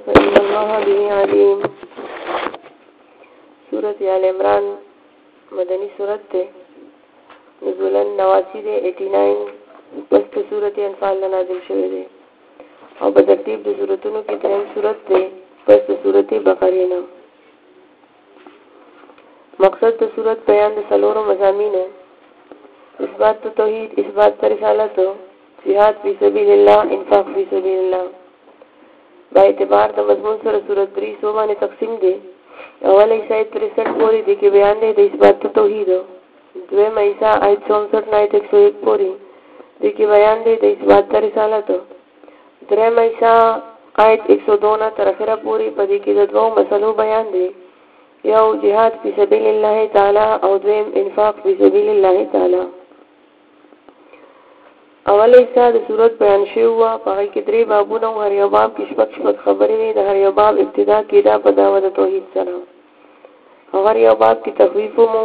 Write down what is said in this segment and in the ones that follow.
فإن الله به عليم. سورة آل عمران مدنی سورت ده، نزولا 89 ده 89 پس ده سورت انفال نازل شوه ده او بترتیب ده سورتونو کی درم سورت ده پس ده سورت بقره نه. مقصد ده سورت بیان ده سلورو مضامین ہے: اثبات توحید، اثبات رسالت، جہاد فی سبیل اللہ، انفاق فی سبیل اللہ. با اعتبار د مضمون سره سورت 300 باندې تقسیم دي. اول ایسا 63 پوری دي کې بیان دی د اثبات توحید. دویم ایسا آیت 64 نه 101 پوری دي کې بیان دی د اثبات رسالت. دریم ایسا آیت 102 نه تر اخره پوری په دې کې د دوه مسلو بیان دی. یو جهاد فی سبیل الله تعالی او دویم انفاق فی سبیل الله تعالی. اول ایسا د صورت بیان شوی و، پاگئی که 3 بابونه و هر یو باب کی شپک خبری وی. د هر یو باب ابتدا کی دا په دعوت توحید سره، هر یو باب کی تخویف مو.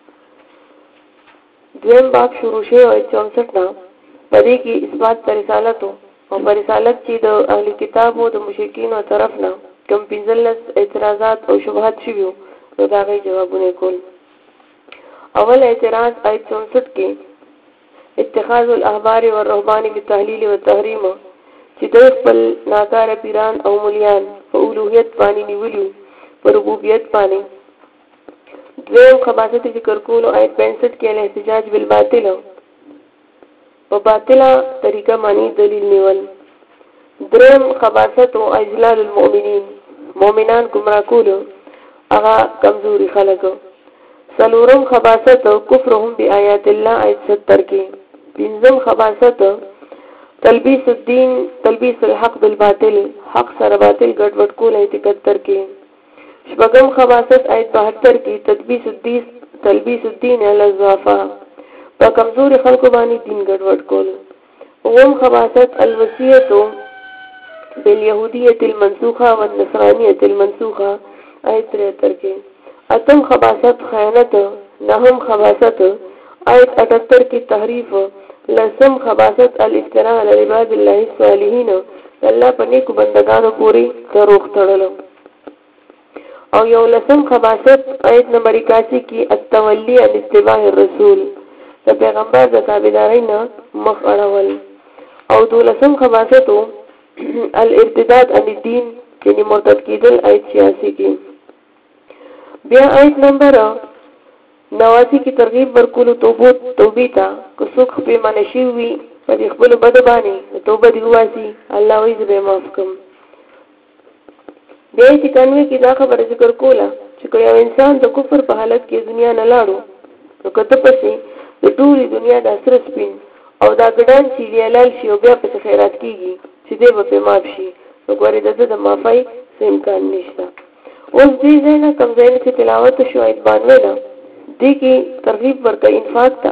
دویم باب شروع شوی و 64 نه، پدې کې اثبات رسالت او پر رسالت چې د اهل کتاب او د مشرکین او طرف نه کوم 15 اعتراضات او شبهات شویو نو دا غي جوابونه کول. اول اعتراض آیت 64 کې اتخاذ الاحبار والرهبان بالتحلیل والتحریم، چې دوی خپل ناکاره پیران او ملیان په اولوهیت باندې نیولیو، په ربوبیت باندې. دویم خباثت ذکر کولو آیت 65 کې الاحتجاج بالباطل، په باطله طریقه باندې دلیل نیول. دریم خباثت او اجلال المؤمنین، مؤمنان گمراه کولو هغه کمزوري خلک. سلورم خباثت کفرهم بآیات الله آیت 70 کې. پنځم خباثت تلبیس الدین، تلبیس الحق بالباطل، حق سره باطل ګډوډ کول آیت 71 کې. شپږم خباثت آیت 72 کې تلبیس الدین علی الضعفاء، په کمزوري خلکو باندې دین ګډوډ کول. اوم خباثت الوصیۃ بالیهودیۃ المنسوخه والنصرانیۃ المنسوخه آیت 73 کې. اتم خباثت خیانت. نهم خباثت آیت 78 کی تحریف. لسم خباثت الافتراء علی عباد الله الصالحین، الله په نیکو بندگانو پوری دروغ تړلو. او یو لسم خباثت آیت نمبر 81 کی التولی عن اتباع الرسول، د پیغمبر د تابعداري نه مخ اړول. او دولسم خباثت الارتداد عن الدین، یعنی مرتد کیدل آیت 86 کی. بیا آیت نمبر 89 کی ترغیب ورکولو توبې ته، که څوک په منشي وي په خپل بد باندې توبه دی واسي، الله وایي زه به معاف کوم. بیا 91 کی دا خبره ذکر کوله چې یو انسان د کفر په حالت کې دنیا نه لاړو نو کته پسې د ټولې دنیا د سر سپین او دا ګډان چې ویلال شي او بیا په خیرات کیږي چې دی به معاف شي، نو ګورې د معافی څه امکان نشته. اوس دې نه کم ځای نه تلاوت شو آیت 92 نه، دې کې ترغیب ورکړه انفاق ته.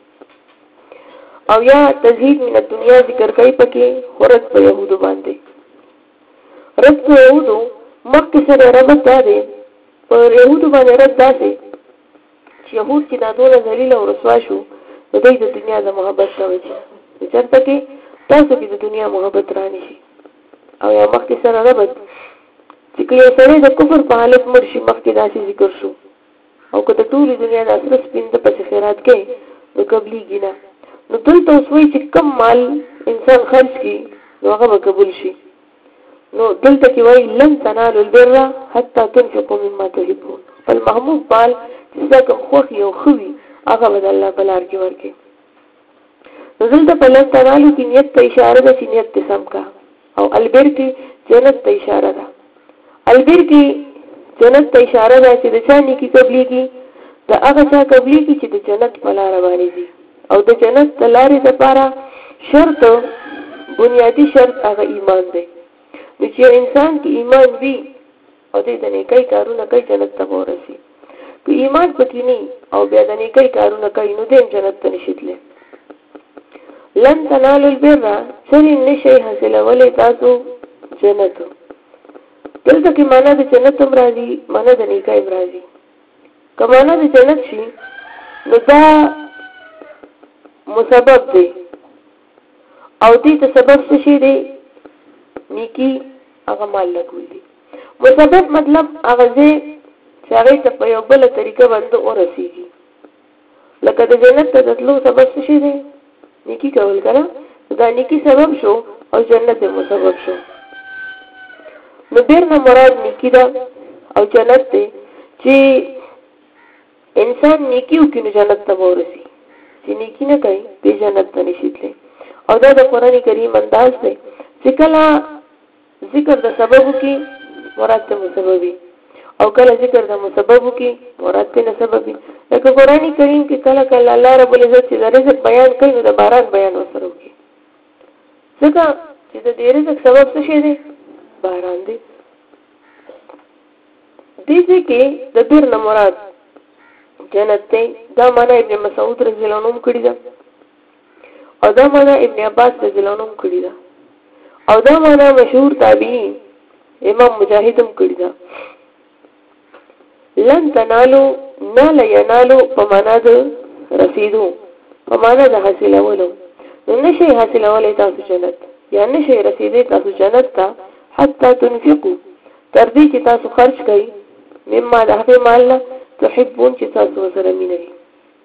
او یا تزهید من الدنیا ذکر کوي پکې خورت په يهودو باندې. رد په يهودو مکه سره ربط ده په يهودو باندې رد داسې چې يهود چې دا ډول ذلیل او رسوا شو نو دوی د دنیا د محبت کوي چې چرته کې تاسو کې د دنیا محبت رانی شي. او یا مکه سره ربط چې کله سره د کفر په حالت مرشي مکه داسې ذکر شو او که د ټولې دنیا د اصل سپین د پس خیرات کې نو قبليږي نه. نو دلته وسوي چې کم مال انسان خرج کی نو هغه به قبول شي. نو دلته کې وایي لن تنالوا البر حتى تنفقوا مما تحبون، فالمحمود مال چې څنګه خوخي او خوي هغه به الله بلار کې ورکي. نو دلته په لن تنالوا کې نیت ته اشاره ده چې نیت سم کا، او البر کې جنت ته اشاره ده. البر کې جنت ته اشاره ده چې د چا نیکی قبليږي، د هغه چا قبليږي چې د جنت په لار باندې دي. او د جنت د لارې لپاره شرط، بنیادی شرط هغه ایمان دی. نو چې انسان کې ایمان وي او د نیکي کارونه کوي جنت ته ورسي. که ایمان پکې نه او بیا د نیکي کارونه کوي نو د جنت ته نشي تللی. لن تنالوا البر، سری نشي حاصلولای تاسو جنت. دلته کې معنا د جنت هم راځي، معنا د نیکۍ هم راځي. که معنا د جنت شي نو دا مسبب دی او دې ته سبب څه شي دی؟ نیکی هغه مال لګول دي. مسبب مطلب هغه چې هغه ته په یو بل طریقه باندې ورسیږي. لکه د جنت ته تلو سبب څه شي دی؟ نیکی کول کنه. دا نیکی سبب شو او جنت مو سبب شو. نو ډیر نه مراد نیکی ده او جنت دی چې انسان نیکی وکړي نو جنت ته ورسي. چې نیکی نه کوي به جنت ته نشي تللی. او دا د قرآن کریم انداز دی چې کله ذکر د سبب وکړي مراد ته مسببي او کله ذکر د مسبب وکړي مراد ته نه سببي. لکه قرآن کریم کې کله کله الله رب العزت چې د رزق بیان کوي نو د باران بیان وسره وکړي. ځکه چې د دې رزق سبب څه شي دی؟ باران دی. دې کې د دیر نه مراد جنت دی. دا معنا ابن مسعود رضی الله عنه کړی ده او دا معنا ابن عباس رضی الله عنه کړی ده او دا معنا مشهور تابعین امام مجاهد هم کړی ده. لن تنالو نال ینالو په معنا د رسیدو په معنا د حاصلولو. نو نشي حاصلولای تاسو جنت یا نشي رسیدای تاسو جنت ته حتی تنفقوا تر دې چې تاسو خرج کړئ مما د هغه مال تحبون چې تاسو سره مینه وي.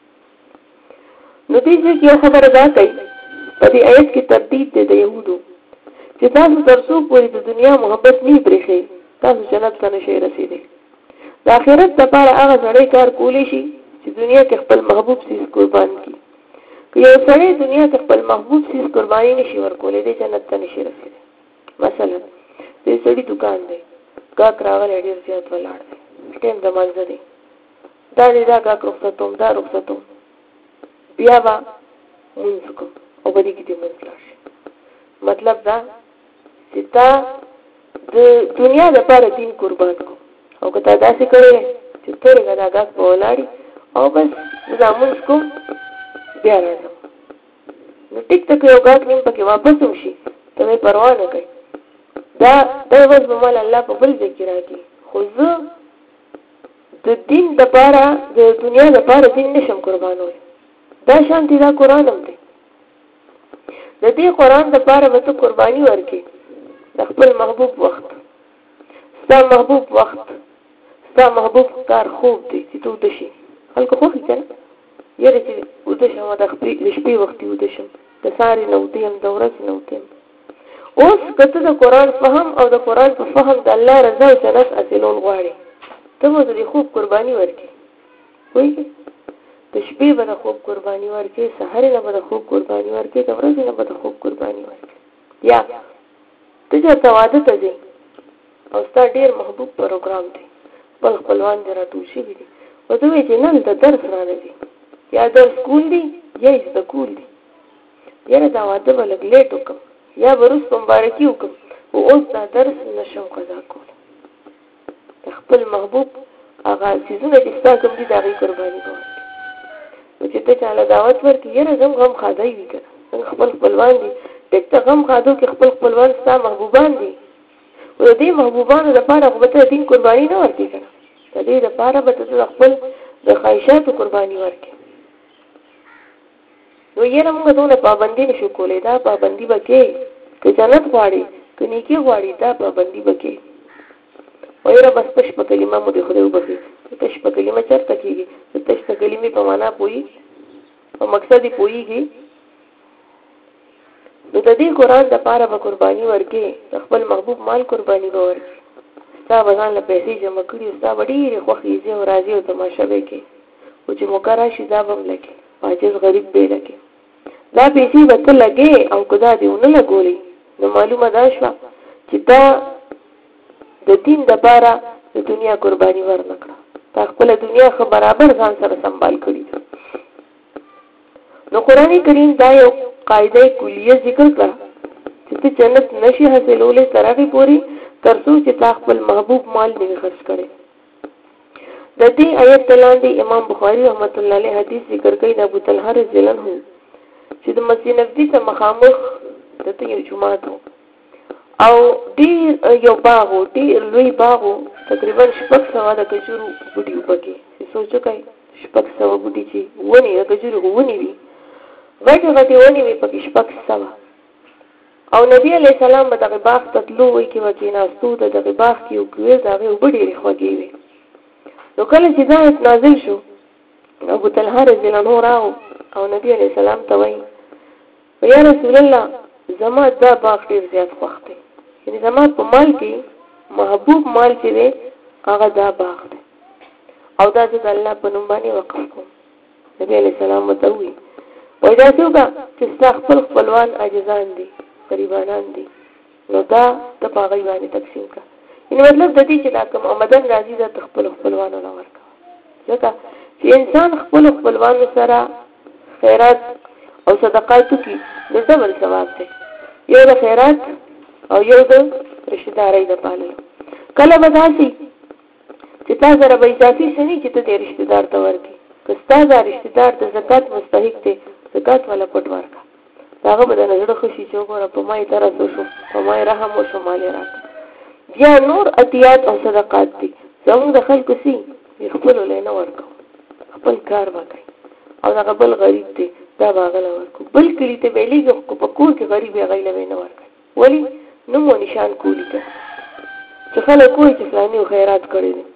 نو دې چې یو خبره دا کوي په دې آیت کې تردید دی د يهودو چې تاسو ترڅو پورې د دنیا محبت نه پرېږئ تاسو جنت ته نشئ رسیدای. د آخرت لپاره هغه سړی کار کولی شي چې دنیا کې خپل محبوب سیز قربان کړي. که یو سړی دنیا کې خپل محبوب سیز قرباني نشي ورکولی دی جنت ته نشي رسیدای. مثلا دې سړي دکان دی ګاهک راغلی ډېر زیات ولاړ دی ټیم د منځه دی دا دې دا ګاهک رخصتوم دا رخصتوم بیا به مونځ کوم او بدې کې دې مونځ لاړ شي. مطلب دا چې تا د دنیا لپاره دین قربان کو او که تا داسې کړی چې تورې که دا ګاهک په ولاړي او بس دا مونځ کوم بیا راځم نو ټیک ته که یو ګاهک نیم پکې واپس هم شي ته مې پروا نه کوي. دا اوس به مال الله په بل ځای کې راکړي خو زه د دین لپاره د دنیا لپاره دین نشم قربانولی. دا شانتي دا قرآن هم دی. د دې قرآن لپاره به ته قرباني ورکړي د خپل محبوب وخت. ستا محبوب وخت ستا محبوب کار خوب دی چې ته وده شي. خلکو خوښي که نه یاره چې وده شم د شپې وختي وده شم د ساري نه وده یم د ورځې نه وده یم. اوس که ته د قرآن فهم او د قرآن په فهم د الله رضا او جنت حاصلول غواړې ته به د خوب قرباني ورکړي. پوهېږې د شپې به د خوب قرباني ورکړي سهار نه به د خوب قرباني ورکړي د ورځې نه به د خوب قرباني ورکړي. یا ته چېرته واده ته ځې او ستا ډېر محبوب پروګرام دی خپل خپلوان دې راټول شوي دي او ته وایې چې نن د درس رانه دي یا درس کول دي یا یې زده کول دي. یاره دا واده به لږ لیټ وکړم یا به روز په مبارکي وکړم خو اوس دا درس نشم قضا کولی. د خپل محبوب هغه څیزونه چې ستا کوم دي د هغې قرباني به ورکړي. نو چې ته چاله دعوت ورکړي یاره زه هم غم خادی وي که نه څنګه خپل خپلوان دي ټیک ته غم خادو کې خپل خپلوان ستا محبوبان دي خو د دې محبوبانو لپاره خو به ته دین قرباني نه ورکړي که نه د دې لپاره به ته د خپل د خواهشاتو قرباني ورکړي. نو یاره موږ دونه پابندي نشو کولی. دا پابندي به کې که جنت غواړي که نیکي غواړي دا پابندي به کې. ویره بس تش په کلمه مو دې خدای وبخي تش په کلمه چېرته کېږي د تش په کلمې په معنا پوهېږي په مقصد یې پوهېږي. نو د دې قرآن دپاره به قرباني ورکې د خپل محبوب مال قرباني به ورکې. ستا به ځان له پیسې جمع کړي او ستا به ډېرې خوښې ځې او راځي او تماشه به یې کوې خو چې موقع راشي دا به هم لګې عاجز غریب به یې لګې. دا پیسې به ته لګې او که دا دې ونه لګولې نو معلومه دا شوه چې تا د دین دپاره د دنیا قرباني ورنه کړه. تا خپله دنیا ښه برابر ځان سره سنبال کړي ده. نو قرآن کریم دا یو قاعده کلیه ذکر کړه چې ته جنت نشي حاصلولی تر هغې پورې تر څو چې تا خپل محبوب مال نه وي خرڅ کړی. د دې آیت لاندې امام بخاري رحمت الله علیه حدیث ذکر کوي د ابوطلحه رضی الله عنه چې د مسجد نبوي ته مخامخ دته یو جومات و او ډېر یو باغ و ډېر لوی باغ و تقریبا 600 د کجورو بوټي و پکې. سوچ وکړئ 600 بوټي چې ونې د کجورو ونې وي غټې غټې ونې وي پکې 600 او نبی علیہ السلام به دغه باغ ته تلو وی کې وکیناستو د دغه باغ کې یو کویز هغه وبډېرې خوږې وي. نو کله چې دا آیت نازل شو ابو طلحه رضی الله عنه راو او نبی علیہ السلام ته وی یا رسول الله زما دا باغ ډېر زیات خوښ دی، یعنی زما په مال کې محبوب مال چې دی هغه دا باغ دی او دا د الله په نوم باندې وقف کوم. نبی علیہ السلام ورته وی وای دا څوګه چې خپل خپلوان عاجزان دي غریبانان دي نو دا د باغی باندې تقسیم کا. یعنی مطلب د دې چې دا کوم آمدن راځي د خپل خپلوانو نه ورکا، ځکه چې انسان خپل خپلوانو سره خیرات او صدقات کوي د ډول ثواب دی، یو د خیرات او یو د رشتہ دارۍ د پاللو. کله به داسي چې تا سره به اضافي سني چې ته د رشتہ دار ته ورکې، که ستا دا رشتہ دار د زکات مستحق دی زکات والا پټ ورکا، داغه به د نظر خوشي چې وګوره په ما یې ترسو شو، په ما یې رحم وشو، مال یې راکړه. بیا نور عطیات او صدقات دي زموږ د خلکو سي خپلو لی نه ورکو، خپل کار به کوي او دغه بل غریب دی دا به هغه له ورکو. بل کلي ته بیلیږي خو په کور کې غریب یې هغوی له به نه ورکوي، ولې نوم و نشان کولی ته چې خلک وایي چې فلاني خیرات کړی دی.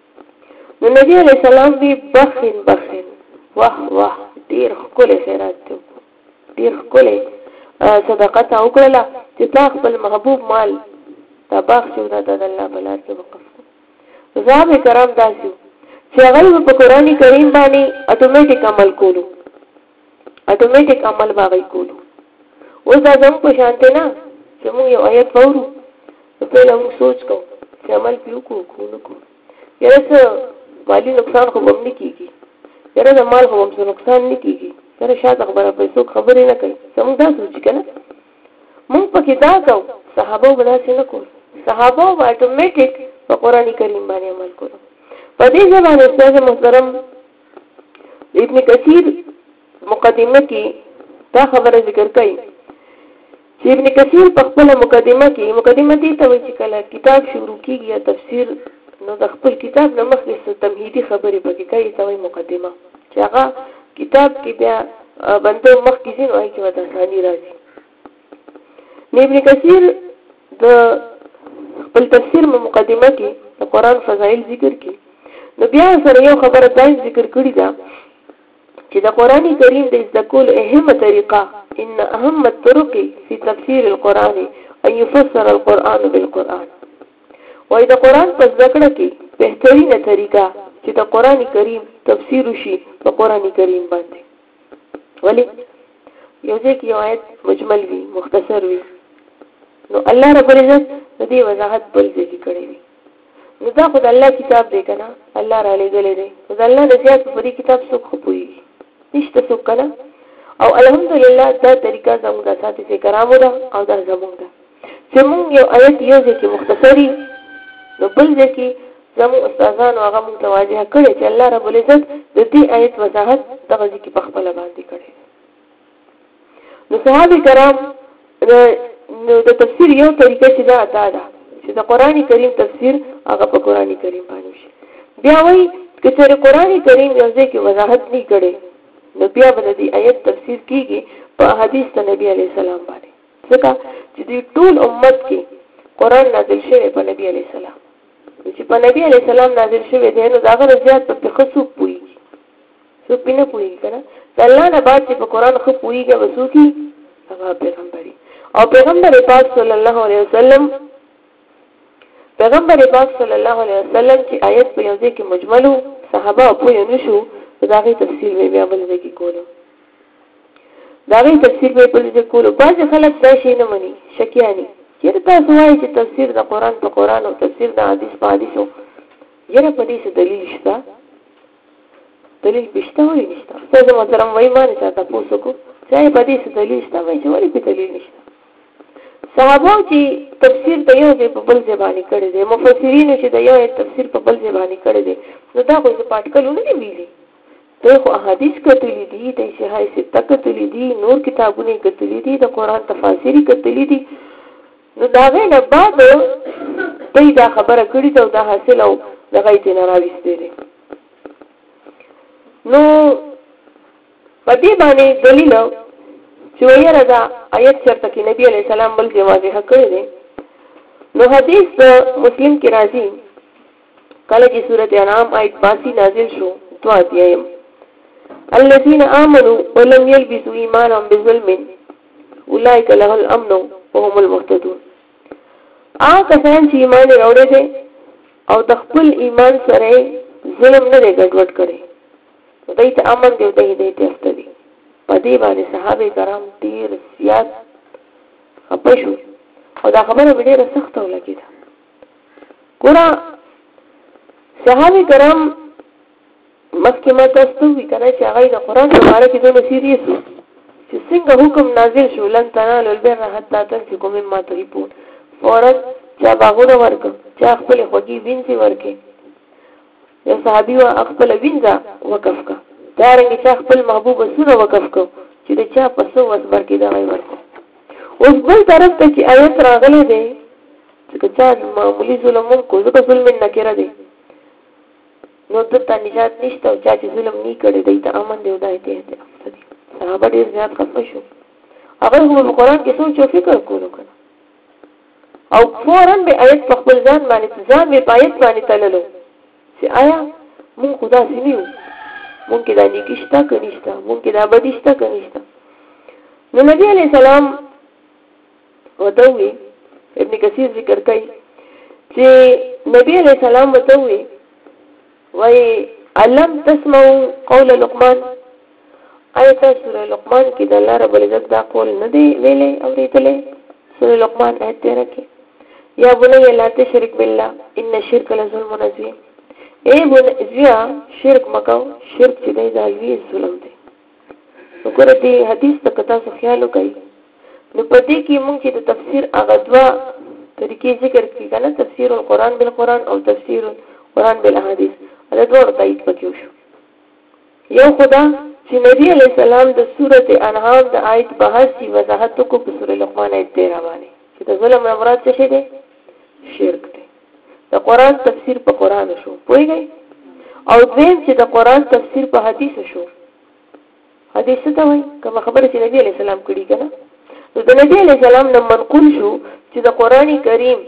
نو نبي علیه السلام وی بخن بخن واه واه ډېر ښکلی خیرات دی، ډېر ښکلی صدقه ته وکړله چې تا خپل محبوب مال دا باغ چې دا د الله په لار کې وقف کړو. صحابه کرام داسې وو چې هغوی په قرآن کریم باندې اټومیټیک عمل کولو، اټومیټیک عمل به هغوی کولو. اوس دا زموږ په شان دی نه چې موږ یو آیت واورو نو پهله موږ سوچ کوو چې عمل پرې وکړو که ونه کړو. یاره څه مالي نقصان خو به هم نه کېږي، یاره د مال خو به هم څه نقصان نه کېږي، یاره شاته خبره پیسو خبرې نه کوي. زموږ دا سوچ که نه موږ پکې دا کوو. صحابه به داسې نه کول، صحابه به اټومیټیک په قرآن کریم باندې عمل کولو. په دې ځای باندې استاد محترم ابن کثیر مقدمه کې دا خبره ذکر کوي چې ابن کثیر په خپل مقدمه کې مقدمه دې ته وایي چې کله کتاب شروع کېږي یا تفسیر نو د خپل کتاب نه مخکې تمهیدي خبرې پکې کوي ته وایي مقدمه، چې هغه کتاب کې بیا بنده مخکې ځي نو هغې کې ورته اساني راځي. نو ابن کثیر د خپل تفسیر مقدمه کې د قرآن فضایل ذکر کړي، نو بیا سره یو خبره دای ذکر کړی دا چې د قرآن کریم د زده کولو اهمه طریقه ان اهم الطرق فی تفسیر القرآن ان يفسر القرآن بالقرآن. وای د قرآن په زده کړه کې بهترینه طریقه چې د قرآن کریم تفسیر وشي په قرآن کریم باندې. ولی یو ځکه یو آیت مجمل وي مختصر وي نو الله رب العزت د دې وضاحت بل ځکه کړی وي. نو دا خو د الله کتاب دی کنه، الله را لېږلی دی، نو د الله نه زیات په دې کتاب څوک خو پوهېږي نشته څوک کنه. او الحمدلله دا طریقه زموږ د اساتذې کرامو ده او دا زموږ ده چې موږ یو آیت یو ځای کې مختصري نو بل ځای کې زموږ استادانو هغه موږ ته واضح کړی چې الله رب العزت د دې آیت وضاحت دغه ځای کې په خپله باندې کړی. نو صحابه کرام نو د تفسیر یو طریقه چې دا ده چې د قرآن کریم تفسیر هغه په قرآن کریم باندې شي. بیا وایي که چېرې قرآن کریم یو ځای کې وضاحت نه کړي نو بیا به د دې آیت تفسیر کېږي په حدیث د نبي علیه السلام باندې، ځکه چې د ټول امت کې قرآن نازل شوی په نبي علیه السلام، چې په نبي علیه السلام نازل شوی دی نو د هغه نه زیات په ښه څوک پوهېږي، څوک پې نه پوهېږي که نه. د الله نه بعد چې په قرآن ښه پوهېږي به څوک وي؟ هغه پیغمبري. او پیغمبر پاک صلی الله علیه وسلم چې آیت په یو ځای کې مجمل و صحابه پوه نه شو نو د هغې تفسیر به بیا بل ځای کې کولو، د هغې تفسیر به بل ځای کولو. بعضې خلک دا شی نه مني، شکیاني چېرې تاسو وایئ چې تفسیر د قرآن په قرآن او تفسیر د حدیث په حدیثو، یاره په دې څه دلیل شته؟ دلیل پې شته ولې نشته؟ استاد محترم وایي ما نه چا تپوس وکړو چې آیا په دې څه دلیل شته؟ وایي چې ولې پې دلیل نشته. صحابه چې تفسیر د یو ځای په بل ځای باندې کړی دی، مفسرینو چې د یو تفسیر په بل ځای باندې کړی دی، نو دا خو د پاټکلو نه دي ویلي، دوی خو احادیث کتلي دي، د صحیح سته کتلي دي، نور کتابونه کتلي دي، د قرآن تفاسیر کتلي دي. نو د هغې نه بعد دوی دا خبره کړې ده او دا حاصل او د هغې ترې نه راویستی دی. نو په دې باندې دلیل چې وایره دا آیت چرته کې نبی علیہ السلام بل کې واضح کړی دی. نو حدیث مسلم کې راځي کله چې سورۃ انعام آیت 82 نازل شو تو اتیم الذين آمنوا ولم يلبسوا ایمانهم بظلم اولئک لهم الامن وهم المهتدون. کسان چې ایمان راوړي دي او د خپل ایمان سره ظلم نه دی ګډوډ کړي دوی ته امن دی دوی ته افتدي. په دې باندې صحابه کرام ډیر زیات خپشو او دا خبره ډیره سخته ولګیده. ګوره صحابه کرام مخکې ما تاسو ته وی کنه چې هغه د قرآن په اړه کې دوه سیریس چې څنګه حکم نازل شو لن تنالوا البر حتى تنفقوا مما تحبون. فورا چا باغونه ورکړه چا خپل خوږی وینځي ورکړي. یو صحابي وا خپل وینځه وقف کا دارنګ چا خپل محبوب سره وقف کو چې د چا په سو وسبر کې دا وای ورکړه. اوس بل طرف ته چې آیت راغله ده چې چا معمولی ظلم کو ځکه ظلم نه کړی دی نو د تنجات نشته او چا چې ظلم نه کړی دی ته امن دی ودایته دی. صحابه ډیر زیات خپه شو. هغه په قرآن کې سوچ او فکر کولو کنه او فوراً به آیت په خپل ځان باندې ځان به آیت باندې تللو چې آیا مونږ خدا سینیو مونږ کې دا نیکشتا کنيشتا مونږ کې دا بدیشتا کنيشتا. نو نبی علیہ السلام وتوي ابن کثیر ذکر کوي چې نبی علیہ السلام وتوي وای علم تسمعوا قول لقمان. آیت سورہ لقمان کې د الله رب العزت دا قول نه دی ویلې اورېدلې. سورہ لقمان آیت 13 کې یا بني لا تشرك بالله ان الشرك لظلم عظيم. اے بني شرک مکو شرک چې دی دا لوی ظلم دی. وګوره دې حدیث ته کتا څه خیال وکړي. نو پدې کې موږ چې د تفسیر هغه دوا طریقې ذکر کړي کنه تفسیر القرآن بالقرآن او تفسیر القرآن بالاحاديث دا ډول تایید پکې شو. یو خدا چې نبی علیہ السلام د سورۃ انعام د آیت 82 وضاحت کو په سورۃ لقمان آیت 13 باندې چې د ظلم مراد څه دی شرک دی. د قرآن تفسیر په قرآن شو پوهیږئ او دویم چې د قرآن تفسیر په حدیث شو. حدیث څه وایي کوم خبره چې نبی علیہ السلام کړي کنه نو د نبی علیہ السلام نه منقول شو چې د قرآن کریم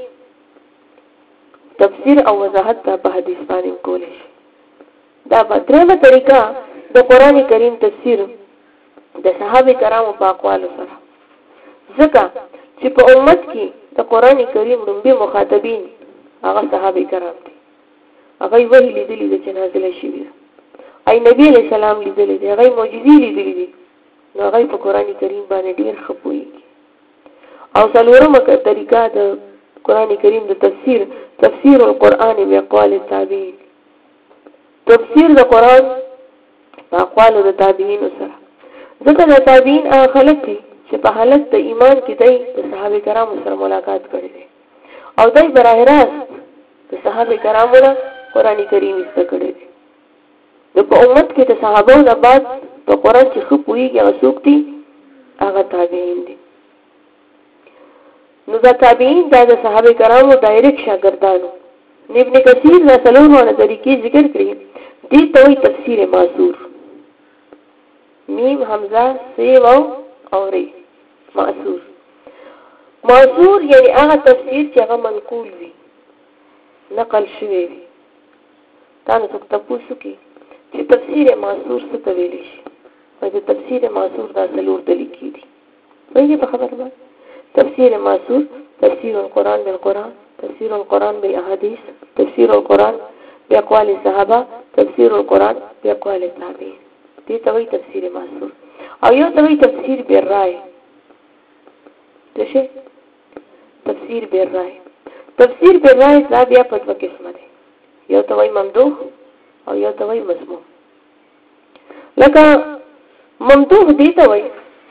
تفسیر او وضاحت په حدیث باندې کول شي. دا په درېمه طریقه د قرآن کریم تفسیر د صحابه کرامو په اقوالو سره ځکه چې په امت کې د قرآن کریم لومبي مخاطبین هغه صحابه کرام دي. هغه وحی لیدلی د جنازه شي ای نبی علیہ السلام لیدلی دی هغه معجزې لیدلی دي نو هغه په قرآن کریم باندې ډیر خپوي. او څلورمه طریقه د قرآن کریم د تفسیر القرآن باقوال التابعین. تفسیر د قرآن په اقوال د تابعین سره ځکه د تابعین هغه خلک دي چې په حالت د ایمان کې دی د صحابه کرامو سره ملاقات کړي دي او دای براه راست د صحابه کرامو نه قرآن کریم زده کړي دي. نو په امت کې د صحابو نه بعد په قرآن چې خو پوهیږي هغه څوک دي هغه تابعین دي. نو دا تابعین دا د صحابه کرامو ډایرکټ شاګردانو. ابن کثیر دا څلورونه طریقې ذکر کړي دي ته وایي تفسیر معصور. میم حمزه سیو او ری معصور. معصور یعنی هغه تفسیر چې هغه منقول وي نقل شوی وي. تاسو څوک تاسو کې چې تفسیر معصور څه ته ویل شي وایي د تفسیر معصور دا څلور طریقې دي. وایي په خبره ده تفسیر معصور تفسیر القرآن بالقرآن تفسیر القرآن بالاحاديث تفسیر القرآن باقوال الصحابه تفسیر القرآن باقوال التابعین. دې ته وایي تفسیر معصور. او یو ته وایي تفسیر بالرای. څه تفسیر بالرای. تفسیر بالرای دا بیا په دوه قسمه دي. یو ته وایي ممدوح او یو ته وایي مسموع. لکه ممدوح دې ته وایي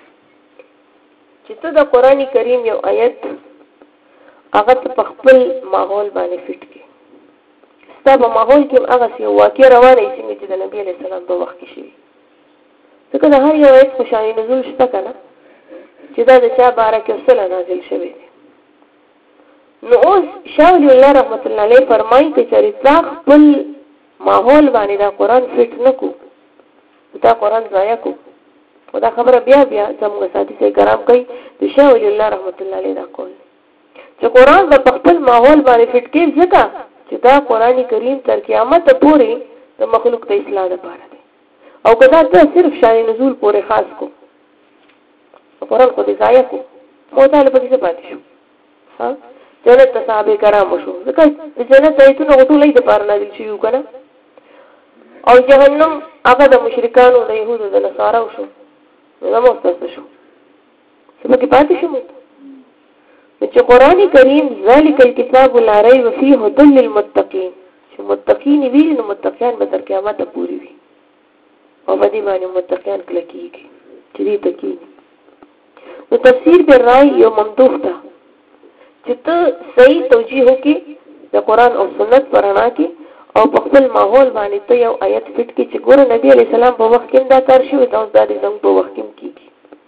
چې ته د قرآن کریم یو آیت هغه په خپل ماحول باندې فټ کړي. ستا په ماحول کې هغه یو واقع روانه شي چې د نبی علیہ السلام په وخت کې شي. ځکه د هر یو آیت خوشاله نزول شته کنه چې دا د چا بارک وسله نازل شوی دی. نو اوس شاه ولی الله رحمت الله علیه فرمایي چې اطلاق خپل ماحول باندې دا قرآن فټ نکو دا قرآن ضایع کو دا خبره بیا زموږ ساتي سي کرام کوي د شاه ولی الله رحمت الله علیه دا قول چې قران په خپل ماحول باندې فټ کې ځکه چې دا قران کریم تر قیامت پورې د مخلوق ته اصلاح لپاره دی او کدا ته صرف شان نزول پورې خاص کو قران خو دې ځای کو مطالبه کې پاتې شو ها جنت صحابه کرام شو ځکه جنت ایتونه غوټولې د پاره نازل شي کنه او جهنم هغه د مشرکانو د يهودو د نصاراو شو نو مستث شو څه کې پاتې شو چې قران کریم ذالک الکتاب لا ریب فیه هدى للمتقین چې متقین وی نو متقین به تر قیامت پورې وي او باندې باندې متقین کله کیږي چې دې تکي نو تفسیر پر رائے یو ممدوح ده چې ته صحیح توجیه وکې د قران او سنت پرانا کې او په خپل ماحول باندې ته یو آیت فټ کې چې ګوره نبی علی سلام په وخت کې دا کار شوی دا اوس د زموږ په وخت کې کیږي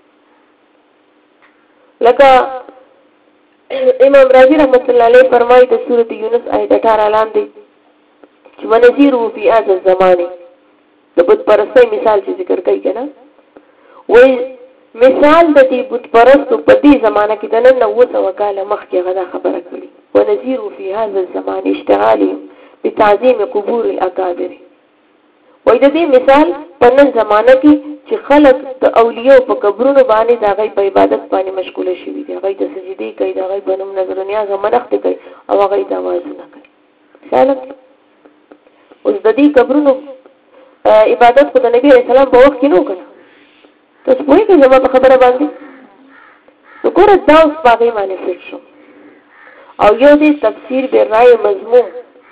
لکه امام رازی رحمت الله علیه فرمایي د سورۃ یونس آیت 18 لاندې چې ونذیر فی هذا الزمان د بت پرستۍ مثال چې ذکر کوي کنه وای مثال د دې بت پرستو په دې زمانہ کې د نن 900 کال مخکې غدا خبره کړي ونذیر فی هذا الزمان اشتغالهم بتعظیم قبور الاکابر وای د دې مثال په نن زمانہ کې چې خلک د اولیاء په قبرونو باندې د هغه په عبادت باندې مشغول شي دي هغه د سجدي کوي د هغه بنوم نظر نیاز منښت کوي او هغه د आवाज نه کوي خیال اوس د دې قبرونو عبادت خدای نبی رسول الله په وخت کې نو کړه تاسو پوهیږئ زما په خبره باندې نو ګوره دا اوس باغې باندې فکر شو او یو دې تفسیر به رائے مضمون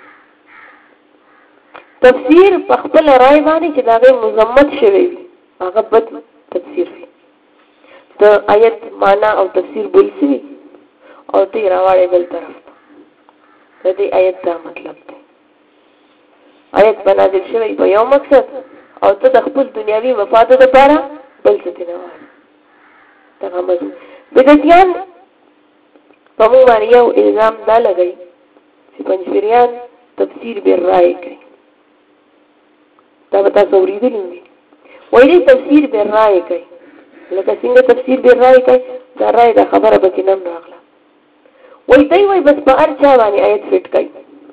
تفسیر په خپل رائے باندې چې داغه مذمت شوی هغه بد تفسیر وي د آیت معنا او تفسیر بل سی او تی راوړې بل طرف ته دې آیت دا مطلب دی آیت بنازل شوی په یو مقصد او ته د خپل دنیوي مفاد لپاره بل څه نه وایي دا مزه بدعتيان په موږ باندې یو الزام دا لګي چې پنځپیریان تفسیر به رائے کوي دا به تاسو ورېدلی وایي دې تفسیر به رائے کوي لکه څنګه تفسیر به رائے کوي دا رائے دا خبره به کې نن راغله وایي دی وایي بس په هر چا باندې آیت فټ کوي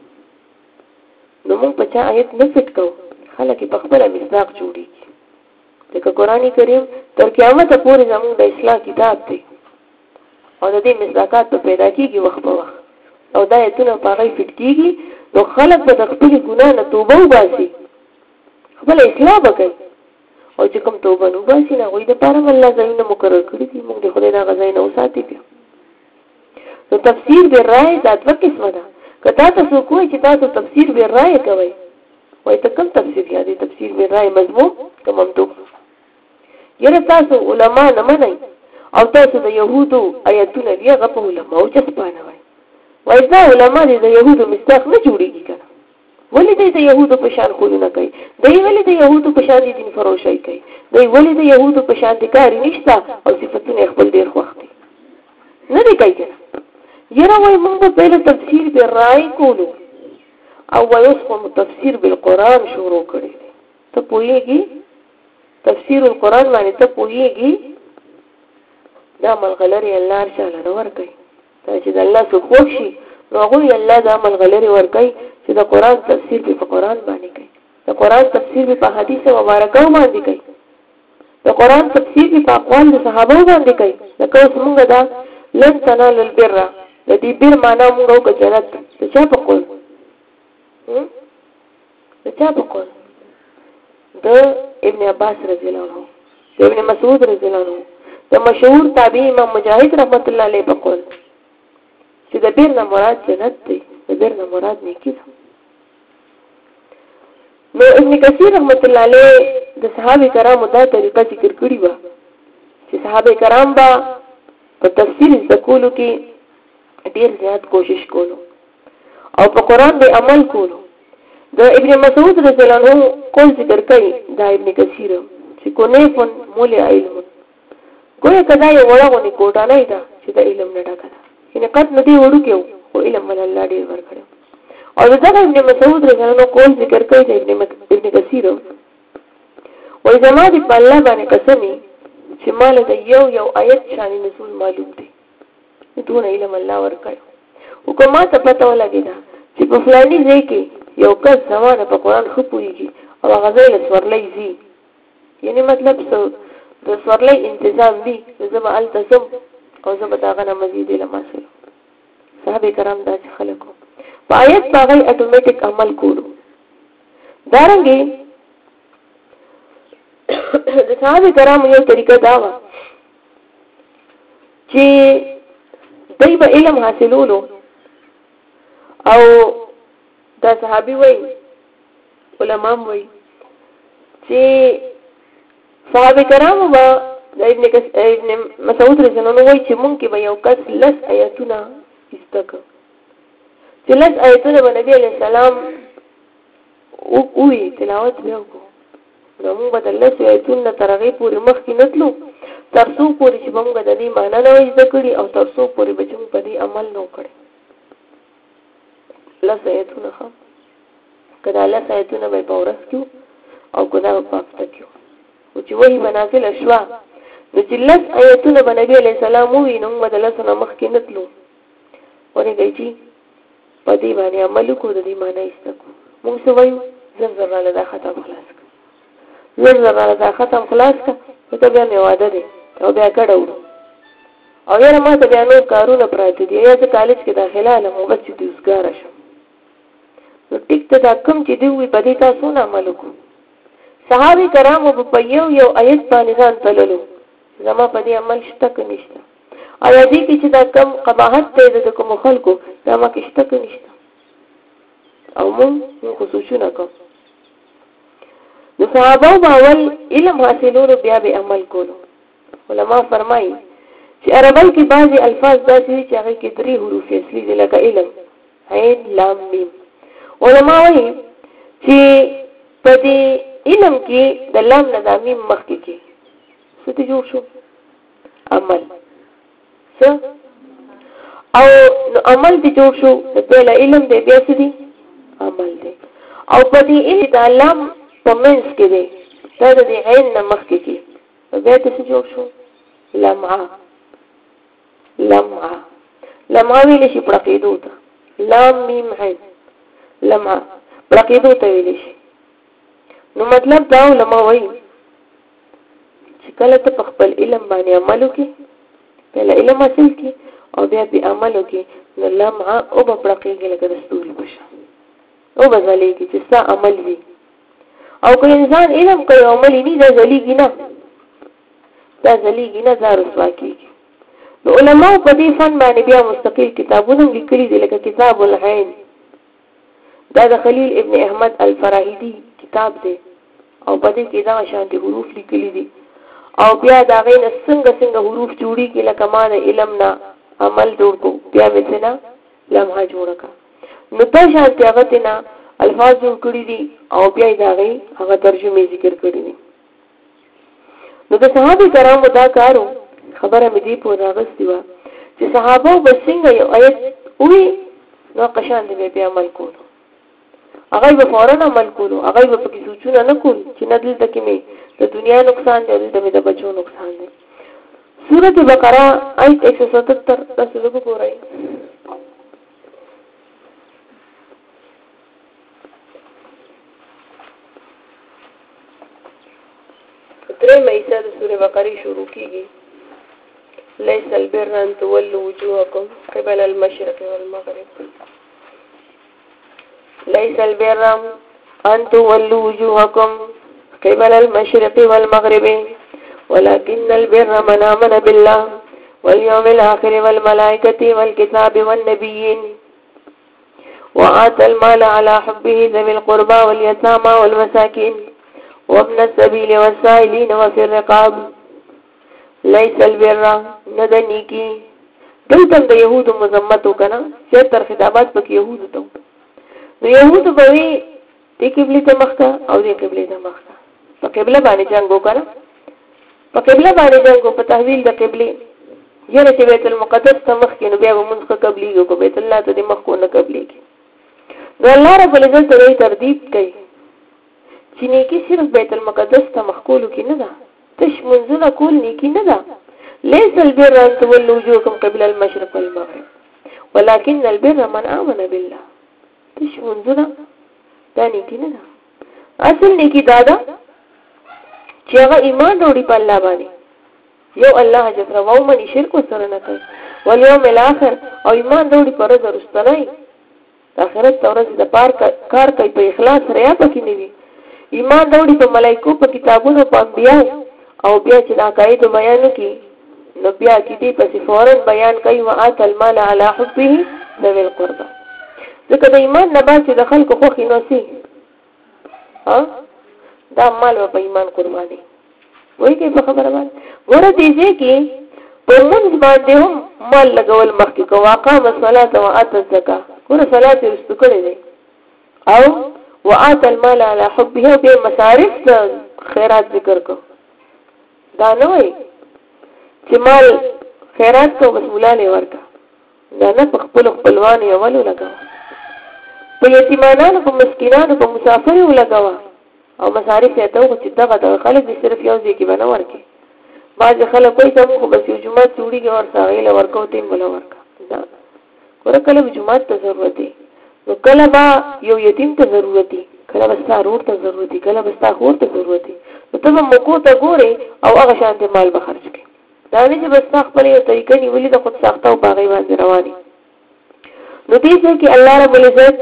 نو موږ په چا آیت نه فټ کوو خلک په خپل مصداق جوړيږي لکه قرآن کریم تر قیامت پورې زموږ د اصلاح کتاب دی او د دې مصداقات په پیدا کیږي وخت په وخت او دا ایتونه په هغه فټ کیږي نو خلک به د خپل ګناه نه توبه وباسي خپل اصلاح وکړي او چې کوم توبه نو باسي نه وي د پاره الله زینه مقرر کړی دي موږ د خدای د غزاین او ساتي بیا نو تفسیر به رائے د دوه قسمه ده کدا تاسو کوی چې تاسو تفسیر به رائے کوي وای ته کوم تفسیر یادي تفسیر به رائے مضمون کوم ممدوح یره تاسو علما نه منئ او تاسو د يهودو آیاتونه دی هغه په علما او چسپانه وای دا علما دي د يهودو مستاق نه جوړیږي کنه ولې د يهودو په شان خو نه کوي دوی ولې د يهودو په شان دین فروشي کوي دوی ولې د يهودو په شان د کار نشته او صفاتونه خپل ډیر وخت نه دی کوي کنه یره وای موږ په تفسیر به رائے کولو او ويسقم تفسیر بالقران شروع کړی ته پوهیږي تفسیر القرآن باندې ته پوهیږي دا ملغلری الله تعالی ور کوي چې د الله څخه خوشي نو هغه الله دا ملغلری ور کوي چې د قرآن تفسیر په قرآن باندې کوي د قرآن تفسیر په حدیث مبارکه باندې کوي د قرآن تفسیر په اقوال د صحابه باندې کوي لکه څنګه دا لن تنالوا البر د دې بیر معنا موږ او جنت څه په قول څه په قول د ابن عباس رضی الله عنه ابن مسعود رضی الله عنه د مشهور تابعی امام مجاهد رحمت الله علیه په قول چې د بیر نه مراد جنت دی د بیر نه مراد نیکی ده نو ابن کثیر رحمت الله علیه د صحابه کرامو دا طریقه ذکر کړی و چې صحابه کرام با په تفسیر زکولو کې ډیر زیات کوشش کولو او په قران به عمل کولو د ابن مسعود رضی الله عنه کول ذکر کوي دا ابن کثیر چې کو نه فن مول علم ګویا کدا یو وړاغونی کوټه نه ده چې د علم نه ډکه ده ینه قد ندی وړو کې او علم ول الله ډیر ورکړي او دا ابن مسعود رضی الله عنه کول ذکر کوي د ابن کثیر وای زما دی په الله باندې قسمی چې مال د یو آیت شان نزول معلوم دی دونه علم الله ورکړ او کومه ته پته ولګیدا چې په فلاني ځای کې یو کس زمانه په قرآن خو پوهیږي او هغه ځای له سورلۍ ځي یعنی مطلب څه د سورلۍ انتظام دی زه به هلته ځم او زه به د هغه نه مزید علم حاصلوم صحابه کرام داسې خلک وو په آیت په هغه اټومیټک عمل کولو دارنګې د صحابه کرامو یو طریقه دا وه چې دوی به علم حاصلولو او دا صحابي وای علماء وای چې صحابه کرامو با ابن مسعود رضی الله عنه وای چې مونږ کې به یو کس لس آیاتونه استک چې لس آیاتونه به نبی علیہ السلام وی تلاوت وکړو نو موږ به د لس آیاتونه تر هغې پورې مخکې نه تلو تر څو پورې چې به موږ د دې معنا نه وای زده کړي او تر څو پورې به چې موږ په دې عمل نه وکړي لس آیتونه ښه که دا لس آیتونه به په ورځ کې او که دا به په هفته کې او چې وحي به نازله شوه نو چې لس آیتونه به نبي علیه السلام ووي نو موږ به د لسو نه مخکې نه تلو ورېږئ چې په دې باندې عمل وکړو د دې معنا یې زده کړو موږ څه وایو زر زر راله دا ختم خلاص کړه زر زر راله دا ختم خلاص کړه ته بیا مې واده دی او بیا کډه وړو او یاره ما ته بیا نور کارونه پراته دي یا زه کالج کې داخله علم او بس چې دوزګاره شم نو ټیک ته دا کوم چې دوی په دې تاسو نه عمل وکړو صحابه کرامو په یو آیت باندې ځان تللو زما په دې عمل شته که نشته آیا دې کې چې دا کم قباحت دی د کومو خلکو دا ما کې شته که نشته او موږ خصوصونه کوم نو صحابه به اول علم حاصلولو بیا به عمل کولو علما فرمایي چې عربی کې بعضې الفاظ داسې دي چې هغې کې 3 حروف اصلي دي لکه علم عین لام میم علما وایي چې په دې علم کې د لام نه د میم مخکې کې څه ته جوړ شو عمل څه او نو عمل دې جوړ شو د پهله علم دی بیا څه دي عمل دی او په دې علم د لام په منځ کې دی دا د دې عین نه مخکې کې بیا ته څه جوړ شو لمعه لمعه ویلی شي پړقېدو ته لام میم عین لمعه پړقېدو ته ویلی شي نو مطلب دا علما وایي چې کله ته په خپل علم باندې عمل وکړې پهله علم حاصل کړي او بیا پې عمل وکړي نو لمعه او به پړقېږي لکه د ستوري په شان او به ځلېږي چې ستا عمل وي او که انسان علم کوي او عمل یې نه دا ځلېږي نه دا رسوا کېږي نو علماء په دې فن باندې بیا مستقل کتابونه لیکلي دي لکه کتاب العین دا د خلیل ابن احمد الفراهیدی کتاب دی او په دې کې دا شانتي حروف لیکلي دي او بیا دا غي نه څنګه حروف جوړي کې لکه ما د علم نه عمل جوړ کو بیا وڅنا لمحه جوړ کا نو دا شانتي هغه تینا الفاظ جوړ کړی دي او بیا دا غي هغه ترجمه ذکر کړی دي نو د صحابه کرامو دا کارو خبره مې دی په راغستې و چې صحابه وسنګ یو آیت وی نو قشان دې بیا عمل کولو هغه به فورا عمل کولو هغه به پکې سوچونه نه کول چې نه دلته کې مې د دنیا نقصان دی دلته مې د بچو نقصان دی سورۃ بقره آیت 177 تاسو وګورئ درې مېسه د سورې بقره شروع کیږي ليس البر ان تولوا وجوهكم قبل المشرق والمغرب ليس البر ان تولوا وجوهكم قبل المشرق والمغرب ولكن البر من آمن بالله واليوم الآخر والملائكة والكتاب والنبيين وآتى المال على حبه ذوي القربى واليتامى والمساكين وابن السبيل والسائلين وفي الرقاب ليس البر ندنيكي دلتم د يهود مزمتو کنا چې تر خطابات پک يهود ته نو يهود به دې قبله ته مخه او دې قبله ته مخه په قبله باندې جنگ وکړه په قبله باندې جنگ په تحویل د قبله یره چې بیت المقدس ته مخ کې نو بیا موږ قبليږو کو بیت الله ته مخ کو نه قبليږي نو الله رب العزت ته تردید کوي چې نیکی صرف بیت المقدس ته مخ کولو کې نه ده تش تش منځونه کول نیکی نه ده. ليس البر ان تولوا وجوهكم قبل المشرق والمغرب ولكن البر من آمن بالله. تش منځونه دا نیکی نه ده. اصل نیکی دا ده چې هغه ایمان وروړي په الله باندې، یو الله جل وعلا ومني، شرک سره نه کوي، واليوم الاخر او ایمان وروړي پر ورځ وروستنۍ آخرت ورځ د پار کار کوي په اخلاص ریا پکې نه وي، ایمان وروړي په ملائکو، په کتابونو، په انبیاء، او بیا چې دا قاعده بیان کی نو بیا کې دې پس فورن بیان کوي وآت المال على حبه ذوي القربى. ځکه د ایمان نه بعد چې د خلکو خوښي نوسي دا مال په ایمان قرباني وایي کې په خبره باندې ګوره دې کې په منځ باندې هم مال لګول مخکې کو واقام الصلاه وآت الزکاه. ګوره صلات رستو کړی دی او وآت المال على حبه به مصارف خیرات ذکر کو. دا نه وایي چې مال خیرات کو بس مولانا ورکا، دا نه په خپل خپلوان یې ولو لګاوه، په یتیمانانو، په مسکینانو، په مسافرو لګاوه او مصارف یې ته چې دغه خلک دې صرف یو ځای کې بنه ورکي. بعض خلک کوئی ته خو بس یو جمعه چوړي کې ورسره غیله ورکو تین بل ورکا. دا ګوره کله جمعه ته ضرورت دی نو کله با یو یتیم ته ضرورت دی، کله بستا روټ ته ضرورت دی، کله بستا خور ته ضرورت دی، نو ته مکو ته ګوري او هغه شانته مال به خرج کړي. دا نه چې بستا خپل یو طریقې نیولې د خود ساخته او باغی باندې رواني. نو دې ځکه کې الله رب العزت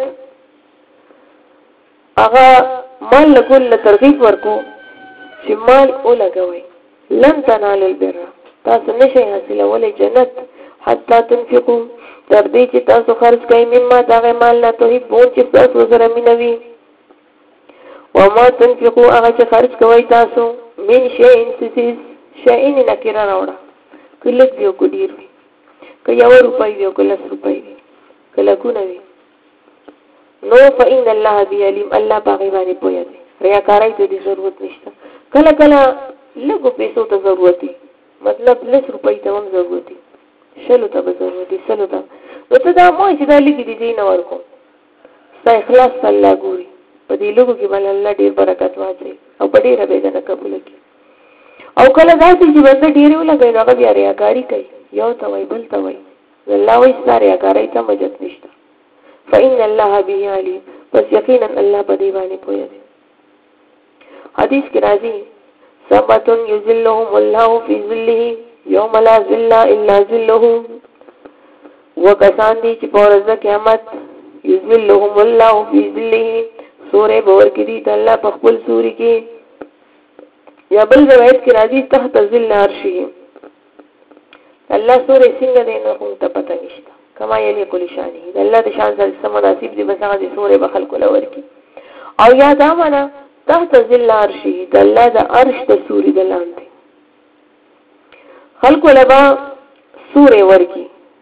هغه مال لګول ترغیب ورکو چې مال ولګوي. لن تنالوا البر، تاسو نشئ حاصلولی جنت حتی تنفقوا تر دې چې تاسو خرج کړئ مما دغه مال نه تحبون چې تاسو سره مینوي. وما تنفقوا هغه چې خرج کوئ تاسو من شیء سیز شیء نکره راوړه، کله دیو کو ډیر وي، که یو روپۍ وي او که 10 روپۍ وي، کله کو نه وي، نو فإن الله بعلیم، الله باغی باندې پوهه دی. ریاکارۍ ته دې ضرورت نشته. کله کله لږو پیسو ته ضرورت دی، مطلب 10 روپۍ ته هم ضرورت دی، 100 ته به ضرورت دی، 100 ته نو ته دا مو چې دا لګي دي نه ورکو. ستا اخلاص الله ګوري، په دې لږو کې بل الله ډیر برکت واچي او په ډیره به نه قبول کړي. او کله داسې چې بنده ډیر ولګي نو هغه بیا ریاکاری کوي، یو ته وای بل ته وای، الله وایي ستا ریاکاری ته مجد نشته. فإن الله به علیم، پس یقینا الله په دې باندې پوهه دی. حدیث کې راځي سبتون یذلهم الله فی ظله یوم لا ظل الا ظله، وکسان دي چې په ورځ قیامت یذلهم الله فی ظله سورې باور کې دي الله په خپل سوري کې، یا بل روایت کې راځي تحت ظل عرشه. الله سورې څنګه دی نو کوم ته پته نشته، کما یلی کل شانه، الله د شان سره مناسب دي بس هغه سورې به خلق لور کې. او یا دا معنا تحت ظل عرشه، د الله د عرش د سوري د لاندې خلق لبا سورې ورکی.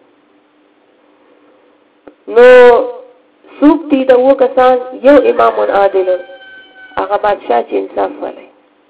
نو سوق دي د وو کسان، یو امام عادل، هغه بادشاہ چې انصاف والی،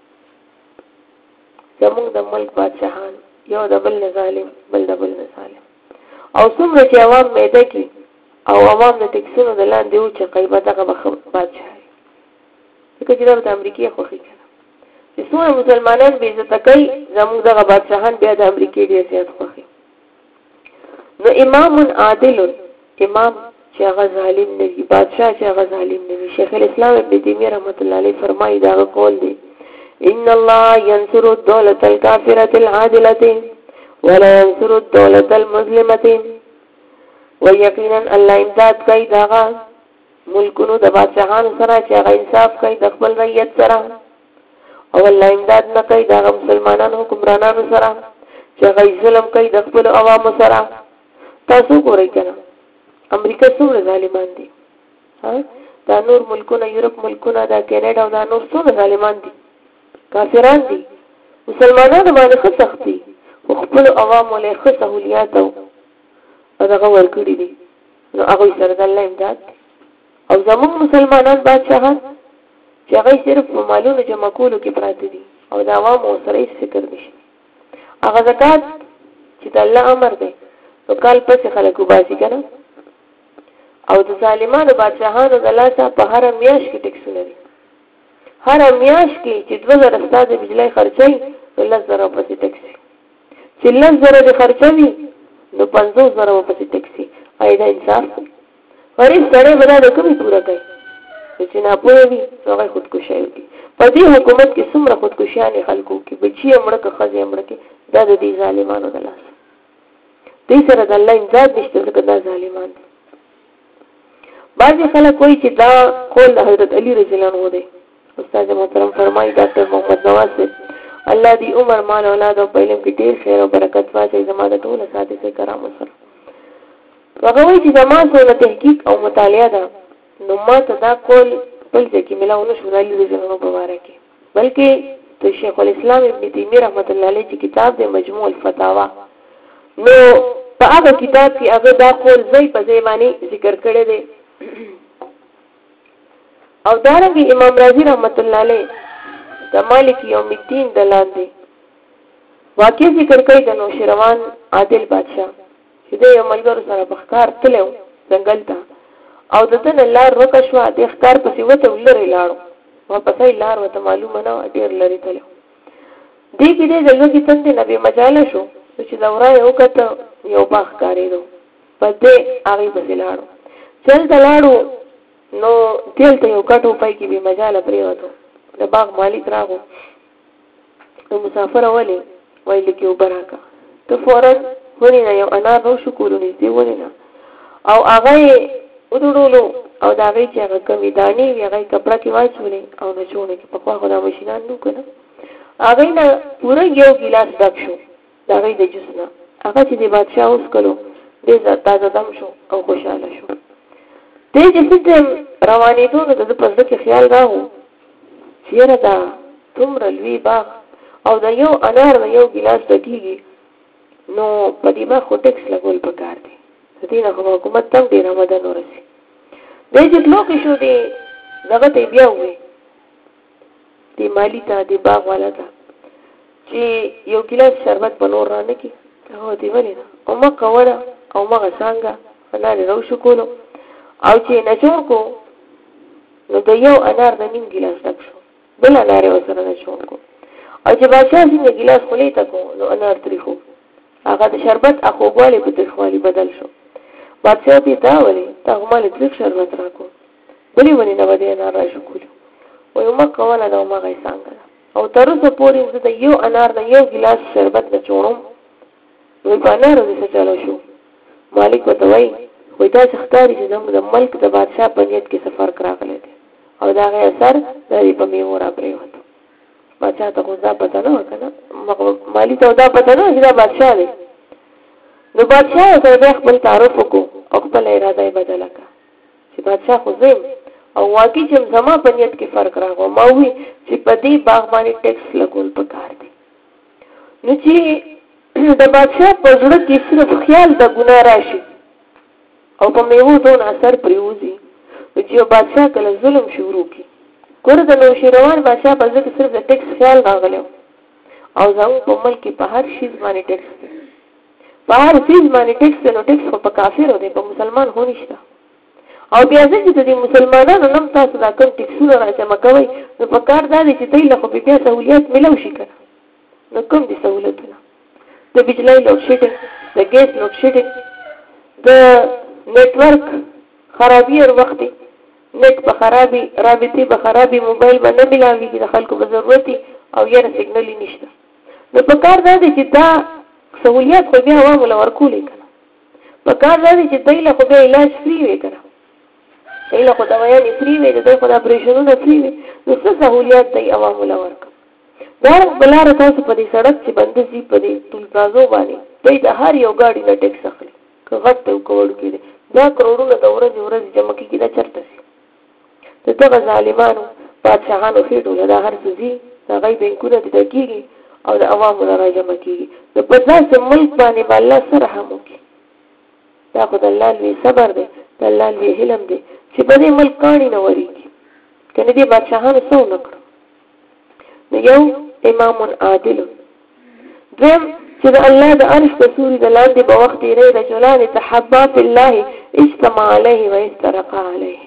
زموږ د ملک بادشاہان یو د بل ظالم بل د بل ظالم، او څومره چې عوام میده کی او عوام د ټکسونو د لاندې و چې قیبت هغه بادشاہ ځکه چې دا د امریکې خوښي کړه چې څومره مسلمانان بې عزته کوي، زموږ دغه بادشاهان بیا د امریکې ډېر زیات خوښي. نو امام عادل، امام چې هغه ظالم نه وي، بادشاہ چې هغه ظالم نه وي. شیخ الاسلام ابن تیمیه رحمت الله علیه فرمایي دا قول دی ان الله ينصر الدولة الكافرة العادلة ولا ينصر الدولة المظلمة، ويقینا الله امداد کوي داغه ملکونو د بادشاہانو سره چې هغه انصاف کوي د خپل رعیت سره، او الله امداد نه کوي داغه مسلمانانو حکمرانانو سره چې هغه ظلم کوي د خپل عوامو سره. تاسو ګورئ کنه امریکا څومره ظالمان دي، دا نور ملکونه، یورپ ملکونه، دا کینیډا او دا نور څومره ظالمان دي، کافران دي. مسلمانانو باندې ښه سخت دي، خپل عوامو له ښه سهولیات او دغه ورکړي دي، نو هغوی سره د الله امداد دی. او زموږ مسلمانان بادشاهان چې هغه صرف په مالونو جمع کولو کې پراته دي او د عوامو سره هیڅ فکر نشته. هغه زکات چې د الله امر دی نو کال پسې خلک وباسي که نه، او د ظالمانو بادشاهانو د لاسه په هره میاشت کې ټکسونه دي، هره میاشت کې چې 2000 ستا د بجلی خرچوي 10,000 پسې ټیکس چې 10,000 د خرچوي نو 50,000 پسې ټیکس ایدا انصاف غریب سړی به دا د کومې پوره کوي چې ناپوهه وي هغه خودکشي وکړي په دې حکومت کې څومره خودکشیانې خلکو کې بچي یې مړه که ښځې یې مړه کې دا د دې ظالمانو د لاس دوی سره د الله امداد نشته ځکه دا ظالمان دي بعضې خلک وایي چې دا قول د حضرت علي رضی الله عنه دی استاد محترم فرمایي ډاکټر محمد نواز صاحب الله دې عمر مال اولاد او په علم کې ډېر خیر او برکت واچوي زما د ټول اساتذې کرامو سره هغه وایي چې زما څونه تحقیق او مطالعه ده نو ما ته دا قول بل ځای کې ملاو نه شو د علي رضی الله عنه په باره کې بلکې د شیخ الاسلام ابن تیمیه رحمت الله علیه چې کتاب دی مجموع الفتاوا نو په هغه کتاب کې هغه دا قول ځای په ځای باندې ذکر کړی دی او دارنګه امام رازی رحمت الله علیه د مالک یوم الدین د لاندې واقع ذکر کوي د نوشیروان عادل بادشاہ چې د یو ملګرو سره په ښکار تلو ځنګل ته او د دن لار روکه شوه د ښکار پسې وته لرې لاړو واپسې لار ورته معلومه نه وه ډېر لرې تلو دې کې دی د لوږې تندې نه بې مجاله شو چې دوره یې وکته یو باغ ښکارېدو په دې هغې پسې لاړو چل ته لاړو نو دلته یو کټ وپای کې بې مجاله پرېوتو د باغ مالک راغو نو مسافره ولې وایي لږ یې اوبه راکړه ته فورا ونې نه یو انار نوشو کولو نږدې ونې نه او هغه یې ودړولو او د هغې چې هغه کمې دانې وي هغه یې کپړه کې واچولې او نچوڼې کې پخوا خو دا مشینان نو که نه هغې نه پوره یو ګیلاس ډک شو د هغې د جوس نه هغه چې د بادشاه وڅکلو ډېر تازه دم شو او خوشحاله شو دې چې څه روانېدو نو د ده په زړه کې خیال راغو چې یاره دا څومره لوی باغ او د یو انار نه یو ګیلاس ډکېږي نو په دې باغ خو ټکس لګول پکار دی د دې نه خو حکومت ته هم ډېر آمدن ورسي دی چې تلو کې شو دی دغه ته بیا ووی دی مالي ته دی باغ والا ته چې یو ګیلاس شربت په نور رانه کړي هغه دی ولې نه او مکه وړه او مغه څانګه انار یې روشو کولو او چې نچوړ کو نو د یو انار د نیم ګیلاس ډک شو بل انار یې ورسره نچوړ کو او چې بادشاه څنګه ګیلاس خولې ته کو نو انار تریخو هغه د شربت خوږوالی په تریخوالي بدل شو بادشاه ته دا ولې تا خو مالې تریخ شربت راکړو بلې ونې نه به دې انار راشو کولو وایي مکه وله ده او مغه یې څانګه ده او تر اوسه پورې زه د یو انار د یو ګیلاس شربت نچوړم وایي په انارو دې څه چلو شو مالک ورته وایي وایي داسې ښکاري چې زموږ د ملک د بادشاه په نیت کې څه فرق راغلی دی او د هغې اثر د دې په میوو را پرېوتو بادشاه ته خو دا پته نه وه که نه مالي ته دا پته نه وه چې دا بادشاه دی نو بادشاه ورته بیا خپل تعارف وکړو او خپله اراده یې بدله کړه چې بادشاه خو زه او واقعي چې زما په نیت کې فرق راغو ما ووي چې په دې باغ باندې ټکس لګول پکار دی نو چې د بادشاه په زړه کې صرف خیال د ګناه راشي او په میوو دون اثر پرېوځي نو چې یو بادشاه کله ظلم شروع کړي ګوره د نوشیروان بادشاه په زړه کې صرف د ټکس خیال راغلی او زموږ په ملک کې په هر شیز باندې ټکس دی په هر چیز باندې ټکس دی نو ټکس خو په کافرو دی په مسلمان خو نشته او بیا ځکه چې د مسلمانانو نم تاسو دا کوم ټکسونه راجمع کوئ نو په کار دا دی چې دوی له خو بیا سهولیات میلاو شي که نو کوم دي سهولتونه د بجلی لوډ شیډینګ د ګیس لوډ شیډینګ د نیټورک خرابي هر وخت دی نیټ به خرابي رابطې به خرابي موبایل به نه ملاوېږي د خلکو به ضرورت او یاره سګنل یې نشته نو په کار دا دی چې دا سهولیات خو بیا عوامو له ورکولی که نه په کار دا دی چې دوی له خو بیا علاج فري وي که نه دوی له خو دوایانې فري وي د دوی خو د اپریشنونه فري وي نو څه سهولیات دی عوامو له ورکړه دارنګ په لاره تاسو په دې سړک چې بنده ځي په دې ټول پلازو باندې دوی د هر یو ګاډي نه ټکس اخلي که غټ دی او که وړوکی دی دا کروڑونه د ورځې جمع کېږي دا چېرته شي د دغه ظالمانو بادشاهانو خېټو دا هر څه ځي د هغوی بینکونه دې ډکېږي او د عوامو نه راجمع کېږي نو په داسې ملک باندې به الله څه رحم وکړي دا خو د الله لوی صبر دی د الله لوی علم دی چې په دې ملک کاڼي نه ورېږي که نه دې بادشاهانو څه ونه کړو نو یو امام عادل دویم چې د الله د عرش په سوري د لاندې په وخت تېری رجلان تحبا فی الله اجتمع علیه و افترقا علیه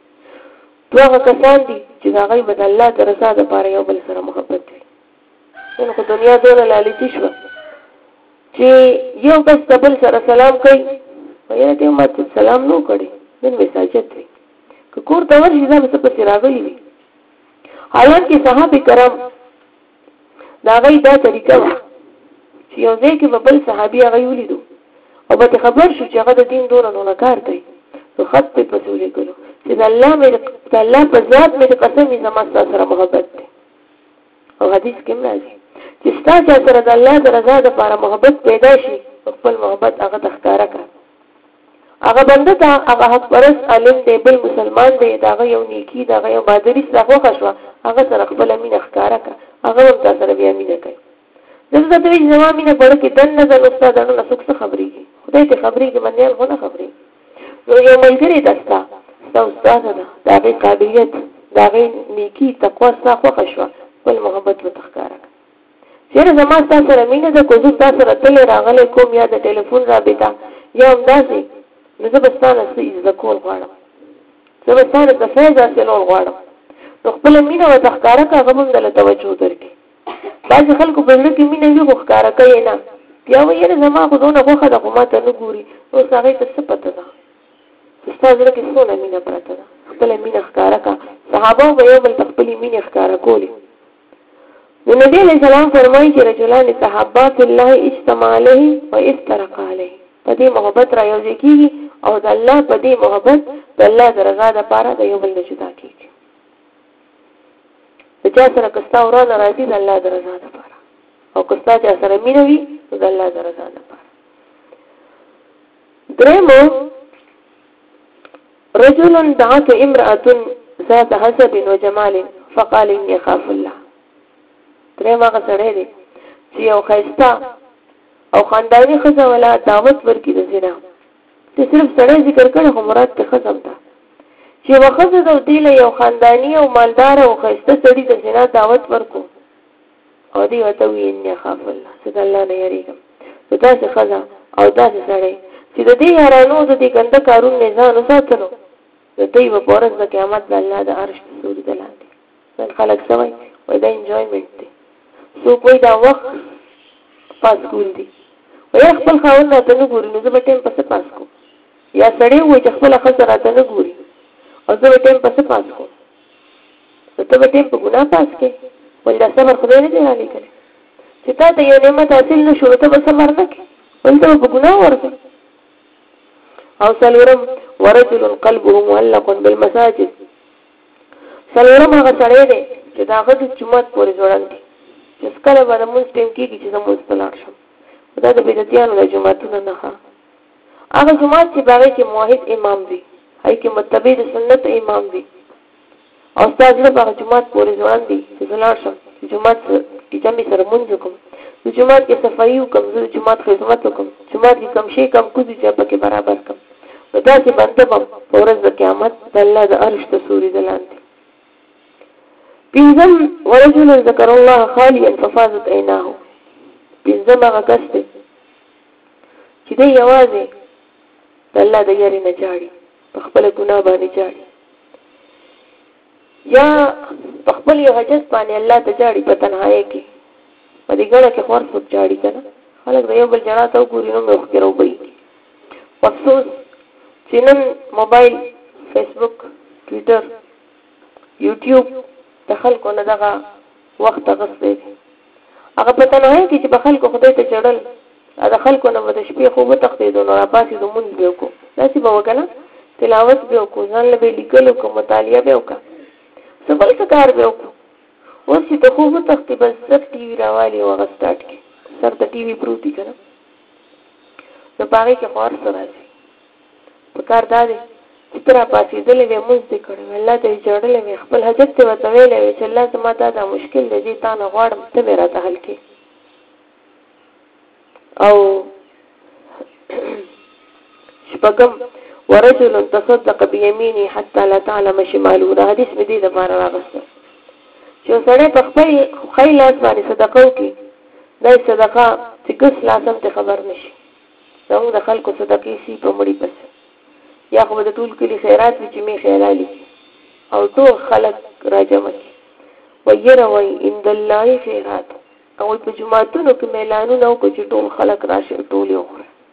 دوه هغه کسان دي چې د هغوی به د الله د رضا دپاره یو بل سره محبت وي نن خو دنیا دونه لالچي شوه چې یو کس د بل سره سلام کوي ویره ته ما ته سلام نو کړي نن مې ساجت وي که کور ته ورشي دا به څه پسې راغلي وي حالانکه صحابه کرام دا غي دا طریقه وه چې یو ځای کې به بل صحابي هغه ولیدو او به خبر شو چې هغه د دین دونه نه کار کوي نو خط په پسولې کړو چې د الله په ذات مې د قسم زما سره محبت دی او حدیث کې راځي چې ستاسو سره د الله د رضا لپاره محبت پیدا شي خپل محبت هغه تخکارا کا هغه بنده ته هغه حق پرس عالم دی بل مسلمان دی دا یو نیکی دا یو بادری سره خوښوا هغه سره خپل مين ښکارا کا هغه هم تاسو سره بیا مين کوي دغه د دې زموږ مين په کې دن نظر استادانو له څه خبرې کی خدای ته خبرې کې باندې نه خبرې نو یو ملګری دستا استاد دا د قابلیت دا نیکی تقوا سره خوښوا بل محبت وتخکارا چیرې زما تاسو سره مين د کوزو تاسو سره تل راغلي کوم یا د ټلیفون رابطه یا همداسې نو زه بستانه څه عزت کول غواړم زه بستانه څه فیض حاصلول غواړم نو خپل مینه او تخکارا کا غوږم دل توجه درکې بعض خلکو په لږ کې مینه یو ښکارا کوي نه بیا وایي زما خو دونه خوخه د قومات نه ګوري او هغه ته څه پته ده استاد لکه څونه مینه پراته ده خپل مینه ښکارا کا صحابه به یو بل خپل مینه ښکارا کولی نو نبی علیہ السلام فرمایي چې رجلان تحابا فی الله اجتمع علیه و افترق علیه په دې محبت را یوځای کیږي او د الله په دې محبت د الله د رضا لپاره د یو بل نه جدا کیږي د چا سره کستا ورانه راځي د الله د رضا لپاره او کستا چا سره مینه وي د الله د رضا لپاره درېمو رجل دعت امرأة ذات حسب وجمال فقال اني اخاف الله درېم هغه سړی دی چې یو ښایسته او خانداني ښځه ولا دعوت ورکړي د زنا ته صرف سړی ذکر کړی خو مراد ته ښځه ده چې یوه ښځه د دې له یو خانداني او مالدار او ښایسته سړي د زنا دعوت ورکړو او دی ورته وایي اني اخاف الله زه د الله نه یېرېږم نو داسې ښځه او داسې سړی چې د دې یارانو د دې ګنده کارونو نه ځان وساتلو د دوی به په ورځ د قیامت د الله د عرش په سوري د لاندې نن خلک څه وایي وایي دا انجوایمنټ دی څوک وایي دا وخت پاس کول دي وایي خپل خاوند راته نه ګوري نو زه به ټایم پسې پاس کوم یا سړی وایي چې خپله ښځه راته نه ګوري او زه به ټایم پسې پاس کوم نو ته به ټایم په ګناه پاس کوې وایي دا صبر خدای نه دی رالیکلی چې تا ته یو نعمت حاصل نه شو نو ته به صبر نه کوې وایي ته به په ګناه ورځې او څلورم ورجل قلبه معلق بالمساجد څلورم هغه سړی دی چې د هغه د جومات پورې ځوړند دي چې کله به د مونځ ټایم کېږي چې زه مونځ ته لاړ شم دا د بدعتیانو د جوماتونو نه ښه هغه جومات چې په هغې کې موحد امام وي هغې کې متبع د سنت امام وي او ستا زړه په هغه جومات پورې ځوړند دي چې زه لاړ شم چې جومات کې جمعې سره مونځ وکړم د جومات کې صفایي وکړم زه د جومات خدمت وکړم جومات کې کم شی کم کوزي چې پکې برابر کړم نو داسې بنده به په ورځ د قیامت د الله د عرش د سوري د لاندې پنځم ورجل ذکر الله خالیا ففاضت عیناه پنځم هغه کس دی چې دی یوازې د الله د یاري نه جاړي په خپل ګناه باندې جاړي یا په خپل یو حاجت باندې الله ته جاړي په تنهایی کې په دې ګڼه کې خور څوک جاړي کنه خلک د یو بل جنا ته وګوري نو مخ کې راوبي افسوس چې نن موبایل فیسبوک ټویټر یوټیوب د خلکو نه دغه وخت غصبې هغه په تنهایی کې چې په خلکو خدای ته چړل دا خلکو نه د شپې خوب تختیدو نو راپاسې د مونږ به وکړو داسې به وکړه تلاوت به وکړو ځان له به لیکل وکړو مطالعه به وکړو څه بل څه کار به وکړو اوس چې د خوب تختې بس سر ټي وي راوالي او هغه سټارټ کړي سر ته ټي وي پروت دي که نه نو په هغې کې خو هر څه راځي په کار دا دی چې ته راپاڅېدلی وې مونځ دې کړی وې الله ته یې ژړلی وې خپل حاجت دې ورته ویلی وې چې الله زما دا مشکل دی دې تا نه غواړم ته مې راته حل کړې او شپږم ورجل تصدق بيمينه حتى لا تعلم شماله دا حدیث مې دې دپاره راغسته چې یو سړی په خپل ښی لاس باندې صدقه وکړي دا صدقه چې ګس لاس هم ته خبر نه شي زموږ د خلکو صدقې سي په مړي پسې یا خو به د ټول کلي خیرات وي چې مې خیرالي او ټول خلک راجمع کړي ویره وایي عند الله خیرات او په جماعتونو کې اعلانونه وکړي چې ټول خلک راشي ټول یو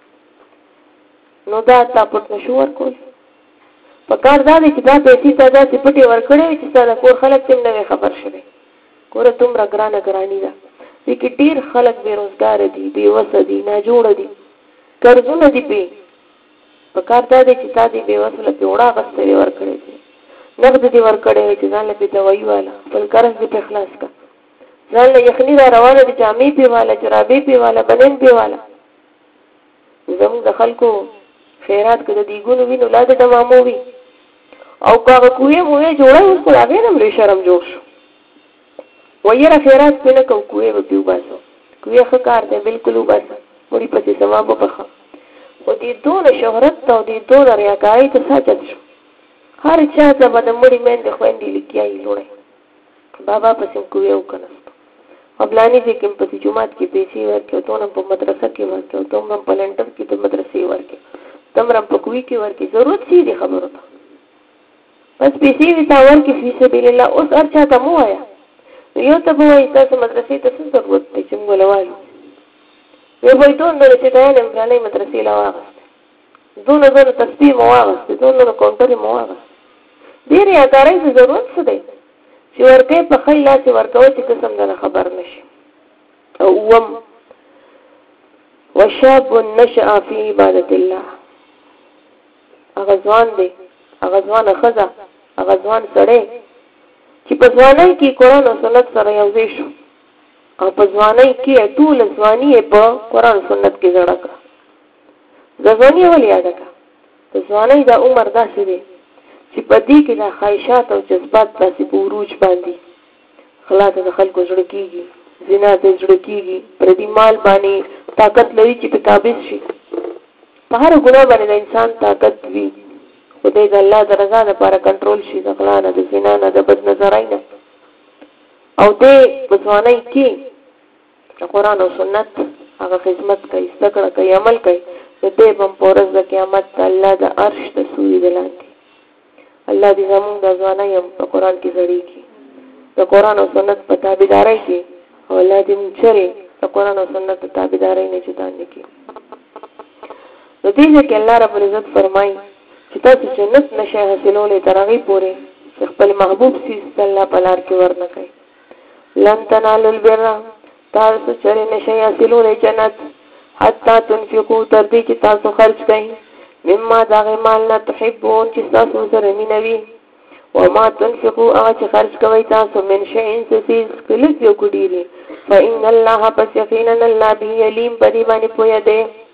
نو دا تا پټ نشو ورکول په کار دا دی چې دا پیسې ته داسې پټې ورکړې چې ستا د کور خلک تم نه خبر شوي کوره دومره ګرانه ګراني ده دې کې ډېر خلک بېروزګاره دي بېوسه دي ناجوړه دي قرضونه دي په کار دا دی چې تا دې بېوسه له پیوړه اخیستلې ورکړې دي نقد دې ورکړی چې ځان له بې دوایي واله خپل قرض دې پرې خلاص کړه ځان له یخني را روانه دي جامې پې واله جرابې پې واله بدن پې واله زموږ د خلکو خیرات که د دیګونو وي نو لا د ډمامو وي او که هغه کوې موې جوړی اوس خو د هغې نه هم شرم جوړ شو ویره خیرات پې نه کوو کوې به پې وباسو کوې ښه کار دی بلکل وباسه مړي پسې ثواب وبخه خو دې دونه شهرت ته او دې دونه ریاکارۍ ته څه چل شو هر چا ته به د مړي میندې خویندې لیکیایي لوړی بابا پسې هم کوې وکنستو فلاني ځای کې هم پسې جومات کې پیسې ورکړې او تونه هم په مدرسه کې ورکړې او تم هم په لنډر کې د مدرسې ورکړې تمره هم په کوي کې ورکړې ضرورت څه دي خبرو ته بس پیسې وي تا ورکړې فی سبیل الله اوس هر چا ته مه وایه نو یو ته به وایي تاسو مدرسې ته څه ضرورت دی چې موږ له وایو یو به یې دونه چې ته یم فلانۍ مدرسې له واغېستې دونه تسبیح مو واغېستې دونه کاونټرې مو واغېستې دې ریاکارۍ ته ضرورت څه دی چې ورکوې په ښی لاس یې ورکوه چې قسم دله خبر نه شي او اووم وشاب نشأ فی عبادت الله هغه ځوان دی هغه ځوانه ښځه هغه ځوان سړی چې په ځوانۍ کې قرآن او سنت سره یو ځای شو او په ځوانۍ کې ټوله ځواني یې په قرآن او سنت کې زړه کړه د ځواني ولې یاده کړه د ځوانۍ دا عمر داسې دی چې په دې کې دا خواهشات او جذبات داسې په عروج باندې خلا ته د خلکو زړه کېږي زنا ته زړه کېږي پردي مال باندې طاقت لري چې په قابض شي په هر ګناه باندې د انسان طاقت وي خدای د الله د رضا لپاره کنټرول شي د غلا نه د زنا نه د بد نظرۍ نه او دې په ځوانۍ کې د قرآن او سنت هغه خدمت کوي زده کړه کوي عمل کوي نو دې به هم په ورځ د قیامت د الله د عرش د سوري د لاندې الله دې زموږ د ځوانۍ هم په قرآن کې زړېږي د قرآن او سنت په تابعدارۍ کې او الله دې موږ چرې د قرآن او سنت د تابعدارۍ نه جدا نه کړي نو دې ځای کې الله رب العزت فرمایي چې تاسو جنت نشئ حاصلولی تر هغې پورې چې خپل محبوب څیز د الله په لار کې ورنه کوئ لن تنالوا البر تاسو چرې نشئ حاصلولی جنت حتی تنفقوا تر دې چې تاسو خرج کئ مما د هغې مال نه تحبون چې ستاسو سره مینه وي وما تنفقوا هغه چې خرج کوئ تاسو من شیء څه څیز که لږ یو که ډېر فإن الله پس یقینا الله به علیم په دې باندې پوهه دی